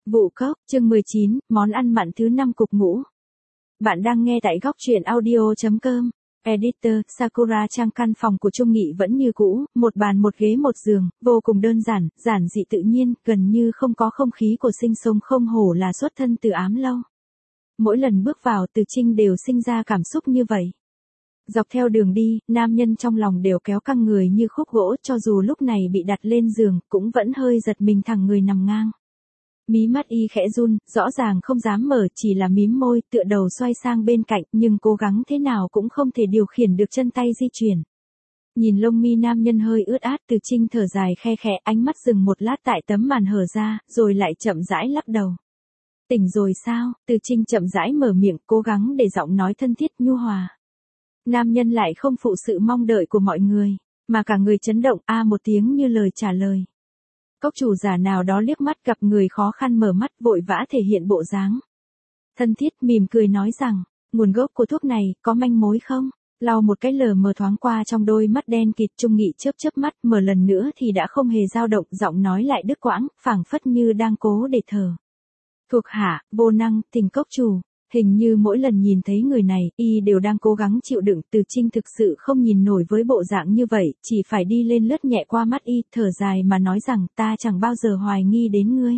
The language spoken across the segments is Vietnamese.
Vụ cốc, chương 19, món ăn mặn thứ 5 cục ngũ. Bạn đang nghe tại góc truyện audio.com. Editor, Sakura Trang. Căn phòng của Trung Nghị vẫn như cũ, một bàn một ghế một giường, vô cùng đơn giản, giản dị tự nhiên, gần như không có không khí của sinh sống, không hổ là xuất thân từ Ám Lâu. Mỗi lần bước vào Từ Trinh đều sinh ra cảm xúc như vậy. Dọc theo đường đi, nam nhân trong lòng đều kéo căng người như khúc gỗ, cho dù lúc này bị đặt lên giường, cũng vẫn hơi giật mình thẳng người nằm ngang. Mí mắt y khẽ run, rõ ràng không dám mở, chỉ là mím môi, tựa đầu xoay sang bên cạnh, nhưng cố gắng thế nào cũng không thể điều khiển được chân tay di chuyển. Nhìn lông mi nam nhân hơi ướt át, Từ Trinh thở dài khe khẽ, ánh mắt dừng một lát tại tấm màn hở ra, rồi lại chậm rãi lắc đầu. Tỉnh rồi sao? Từ Trinh chậm rãi mở miệng, cố gắng để giọng nói thân thiết nhu hòa. Nam nhân lại không phụ sự mong đợi của mọi người, mà cả người chấn động, một tiếng như lời trả lời. Cốc chủ giả nào đó liếc mắt gặp người khó khăn mở mắt, vội vã thể hiện bộ dáng thân thiết, mỉm cười nói rằng, nguồn gốc của thuốc này, có manh mối không? Lau một cái lờ mờ thoáng qua trong đôi mắt đen kịt, Trung Nghị chớp chớp mắt, mở lần nữa thì đã không hề dao động, giọng nói lại đứt quãng, phảng phất như đang cố để thở. Thuộc hạ, vô năng, tình cốc chủ. Hình như mỗi lần nhìn thấy người này, y đều đang cố gắng chịu đựng. Từ Trinh thực sự không nhìn nổi với bộ dạng như vậy, chỉ phải đi lên lướt nhẹ qua mắt y, thở dài mà nói rằng, ta chẳng bao giờ hoài nghi đến ngươi.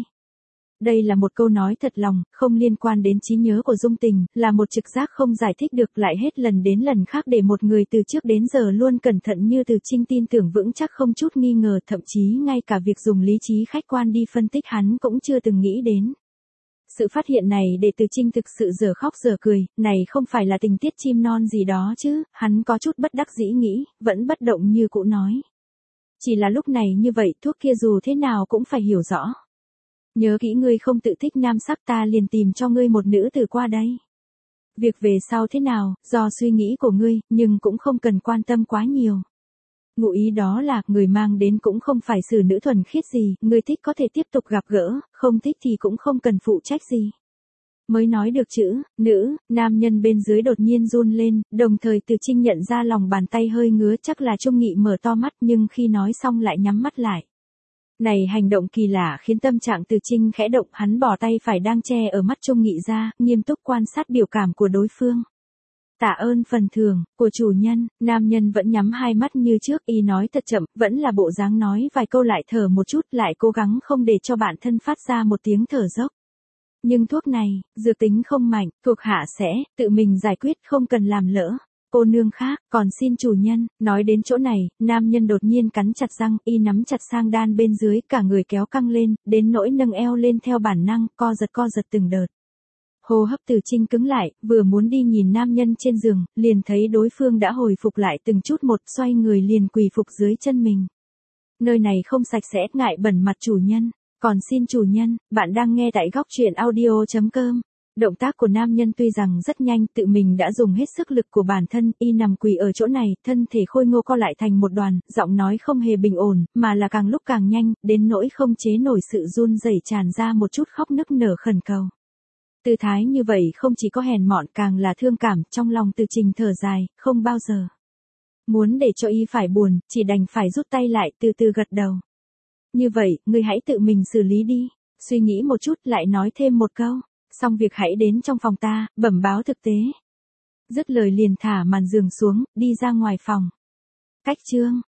Đây là một câu nói thật lòng, không liên quan đến trí nhớ của Dung Tình, là một trực giác không giải thích được, lại hết lần đến lần khác để một người từ trước đến giờ luôn cẩn thận như Từ Trinh tin tưởng vững chắc không chút nghi ngờ, thậm chí ngay cả việc dùng lý trí khách quan đi phân tích hắn cũng chưa từng nghĩ đến. Sự phát hiện này để Từ Trinh thực sự dở khóc dở cười, này không phải là tình tiết chim non gì đó chứ, hắn có chút bất đắc dĩ nghĩ, vẫn bất động như cũ nói. Chỉ là lúc này như vậy, thuốc kia dù thế nào cũng phải hiểu rõ. Nhớ kỹ, ngươi không tự thích nam sắc, ta liền tìm cho ngươi một nữ tử qua đây. Việc về sau thế nào, do suy nghĩ của ngươi, nhưng cũng không cần quan tâm quá nhiều. Ngụ ý đó là, người mang đến cũng không phải xử nữ thuần khiết gì, người thích có thể tiếp tục gặp gỡ, không thích thì cũng không cần phụ trách gì. Mới nói được chữ, nữ, nam nhân bên dưới đột nhiên run lên, đồng thời Từ Trinh nhận ra lòng bàn tay hơi ngứa, chắc là Trung Nghị mở to mắt, nhưng khi nói xong lại nhắm mắt lại. Này hành động kỳ lạ khiến tâm trạng Từ Trinh khẽ động, hắn bỏ tay phải đang che ở mắt Trung Nghị ra, nghiêm túc quan sát biểu cảm của đối phương. Tạ ơn phần thưởng của chủ nhân. Nam nhân vẫn nhắm hai mắt như trước, y nói thật chậm, vẫn là bộ dáng nói vài câu lại thở một chút, lại cố gắng không để cho bản thân phát ra một tiếng thở dốc. Nhưng thuốc này, dược tính không mạnh, thuộc hạ sẽ tự mình giải quyết, không cần làm lỡ. Cô nương khác, còn xin chủ nhân. Nói đến chỗ này, nam nhân đột nhiên cắn chặt răng, y nắm chặt sang đan bên dưới, cả người kéo căng lên, đến nỗi nâng eo lên theo bản năng, co giật từng đợt. Hô hấp Từ Trinh cứng lại, vừa muốn đi nhìn nam nhân trên giường, liền thấy đối phương đã hồi phục lại từng chút một, xoay người liền quỳ phục dưới chân mình. Nơi này không sạch sẽ, ngại bẩn mặt chủ nhân. Còn xin chủ nhân. Bạn đang nghe tại góc truyện audio.com. Động tác của nam nhân tuy rằng rất nhanh, tự mình đã dùng hết sức lực của bản thân, y nằm quỳ ở chỗ này, thân thể khôi ngô co lại thành một đoàn, giọng nói không hề bình ổn, mà là càng lúc càng nhanh, đến nỗi không chế nổi sự run rẩy, tràn ra một chút khóc nức nở khẩn cầu. Tư thái như vậy không chỉ có hèn mọn, càng là thương cảm, trong lòng Từ Trình thở dài, không bao giờ muốn để cho y phải buồn, chỉ đành phải rút tay lại, từ từ gật đầu. Như vậy, ngươi hãy tự mình xử lý đi. Suy nghĩ một chút, lại nói thêm một câu. Xong việc hãy đến trong phòng ta, bẩm báo thực tế. Dứt lời liền thả màn giường xuống, đi ra ngoài phòng. Cách chương